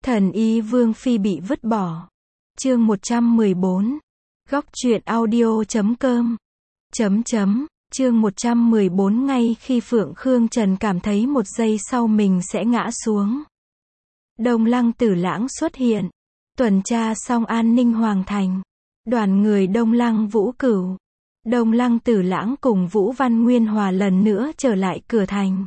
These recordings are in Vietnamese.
Thần y Vương Phi bị vứt bỏ. Chương 114. Góc truyện audio.com. Chương 114. Ngay khi Phượng Khương Trần cảm thấy một giây sau mình sẽ ngã xuống, Đông Lăng Tử Lãng xuất hiện, tuần tra xong an ninh hoàng thành. Đoàn người Đông Lăng Vũ Cửu, Đông Lăng Tử Lãng cùng Vũ Văn Nguyên Hòa lần nữa trở lại cửa thành,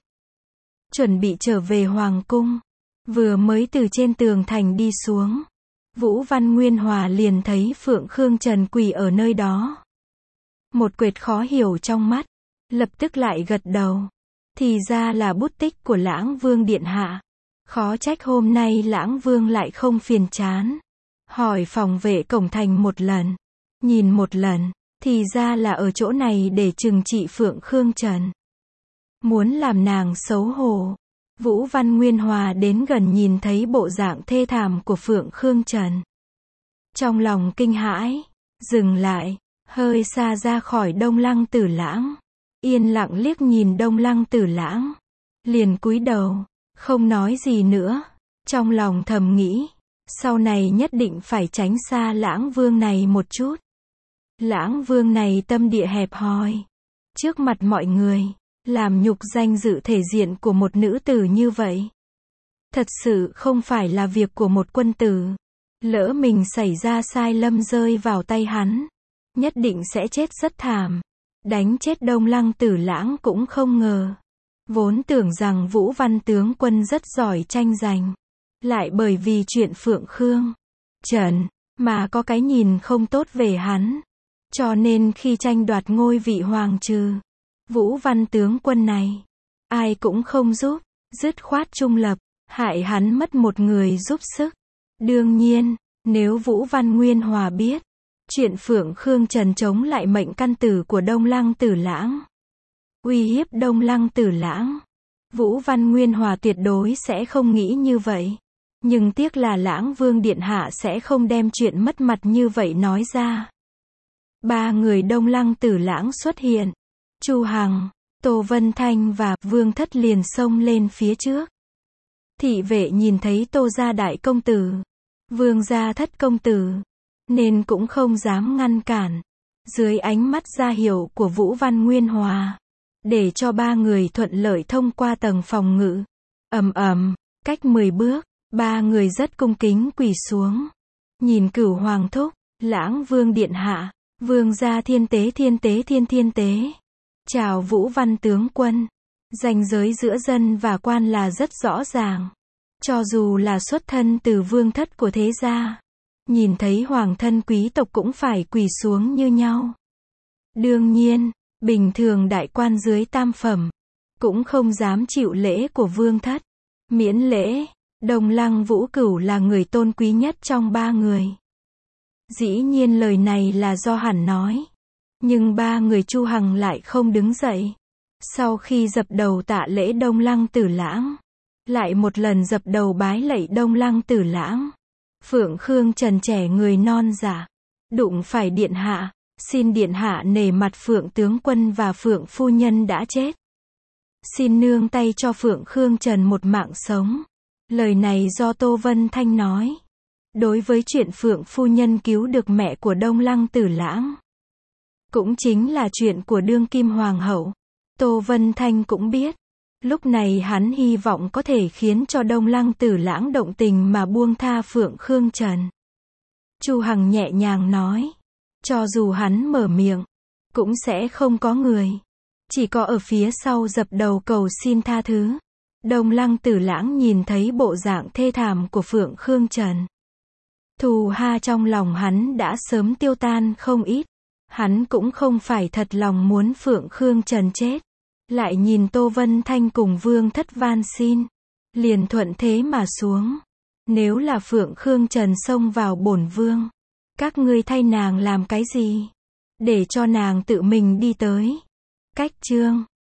chuẩn bị trở về hoàng cung. Vừa mới từ trên tường thành đi xuống, Vũ Văn Nguyên Hòa liền thấy Phượng Khương Trần quỳ ở nơi đó. Một quệt khó hiểu trong mắt, lập tức lại gật đầu. Thì ra là bút tích của Lãng Vương điện hạ. Khó trách hôm nay Lãng Vương lại không phiền chán. Hỏi phòng vệ cổng thành một lần, nhìn một lần, thì ra là ở chỗ này để trừng trị Phượng Khương Trần. Muốn làm nàng xấu hổ. Vũ Văn Nguyên Hòa đến gần nhìn thấy bộ dạng thê thảm của Phượng Khương Trần. Trong lòng kinh hãi, dừng lại, hơi xa ra khỏi Đông Lăng Tử Lãng. Yên lặng liếc nhìn Đông Lăng Tử Lãng. Liền cúi đầu, không nói gì nữa. Trong lòng thầm nghĩ, sau này nhất định phải tránh xa Lãng Vương này một chút. Lãng Vương này tâm địa hẹp hòi. Trước mặt mọi người, làm nhục danh dự thể diện của một nữ tử như vậy. Thật sự không phải là việc của một quân tử. Lỡ mình xảy ra sai lầm rơi vào tay hắn, nhất định sẽ chết rất thảm. Đánh chết Đông Lăng Tử Lãng cũng không ngờ. Vốn tưởng rằng Vũ Văn tướng quân rất giỏi tranh giành, lại bởi vì chuyện Phượng Khương Trần mà có cái nhìn không tốt về hắn. Cho nên khi tranh đoạt ngôi vị hoàng trừ, Vũ Văn tướng quân này, ai cũng không giúp, dứt khoát trung lập, hại hắn mất một người giúp sức. Đương nhiên, nếu Vũ Văn Nguyên Hòa biết chuyện Phượng Khương Trần chống lại mệnh căn tử của Đông Lăng Tử Lãng, uy hiếp Đông Lăng Tử Lãng, Vũ Văn Nguyên Hòa tuyệt đối sẽ không nghĩ như vậy. Nhưng tiếc là Lãng Vương điện hạ sẽ không đem chuyện mất mặt như vậy nói ra. Ba người Đông Lăng Tử Lãng xuất hiện. Chu Hằng, Tô Vân Thanh và Vương Thất liền xông lên phía trước. Thị vệ nhìn thấy Tô gia đại công tử, Vương gia thất công tử, nên cũng không dám ngăn cản. Dưới ánh mắt ra hiệu của Vũ Văn Nguyên Hòa, để cho ba người thuận lợi thông qua tầng phòng ngự. Cách 10 bước, ba người rất cung kính quỳ xuống. Nhìn Cửu Hoàng thúc, Lãng Vương điện hạ, Vương gia thiên tế. Chào Vũ Văn tướng quân. Ranh giới giữa dân và quan là rất rõ ràng. Cho dù là xuất thân từ vương thất của thế gia, nhìn thấy hoàng thân quý tộc cũng phải quỳ xuống như nhau. Đương nhiên, bình thường đại quan dưới tam phẩm, cũng không dám chịu lễ của vương thất. Miễn lễ, Đông Lăng Vũ Cửu là người tôn quý nhất trong ba người. Dĩ nhiên lời này là do hắn nói. Nhưng ba người Chu Hằng lại không đứng dậy. Sau khi dập đầu tạ lễ Đông Lăng Tử Lãng, lại một lần dập đầu bái lạy Đông Lăng Tử Lãng. Phượng Khương Trần trẻ người non dạ, đụng phải điện hạ, xin điện hạ nể mặt Phượng tướng quân và Phượng phu nhân đã chết, xin nương tay cho Phượng Khương Trần một mạng sống. Lời này do Tô Vân Thanh nói. Đối với chuyện Phượng phu nhân cứu được mẹ của Đông Lăng Tử Lãng, cũng chính là chuyện của đương kim hoàng hậu, Tô Vân Thanh cũng biết. Lúc này hắn hy vọng có thể khiến cho Đông Lăng Tử Lãng động tình mà buông tha Phượng Khương Trần. Chu Hằng nhẹ nhàng nói, cho dù hắn mở miệng, cũng sẽ không có người, chỉ có ở phía sau dập đầu cầu xin tha thứ. Đông Lăng Tử Lãng nhìn thấy bộ dạng thê thảm của Phượng Khương Trần, thù ha trong lòng hắn đã sớm tiêu tan không ít. Hắn cũng không phải thật lòng muốn Phượng Khương Trần chết. Lại nhìn Tô Vân Thanh cùng Vương Thất van xin, liền thuận thế mà xuống. Nếu là Phượng Khương Trần xông vào bổn vương, các ngươi thay nàng làm cái gì? Để cho nàng tự mình đi tới. Cách chương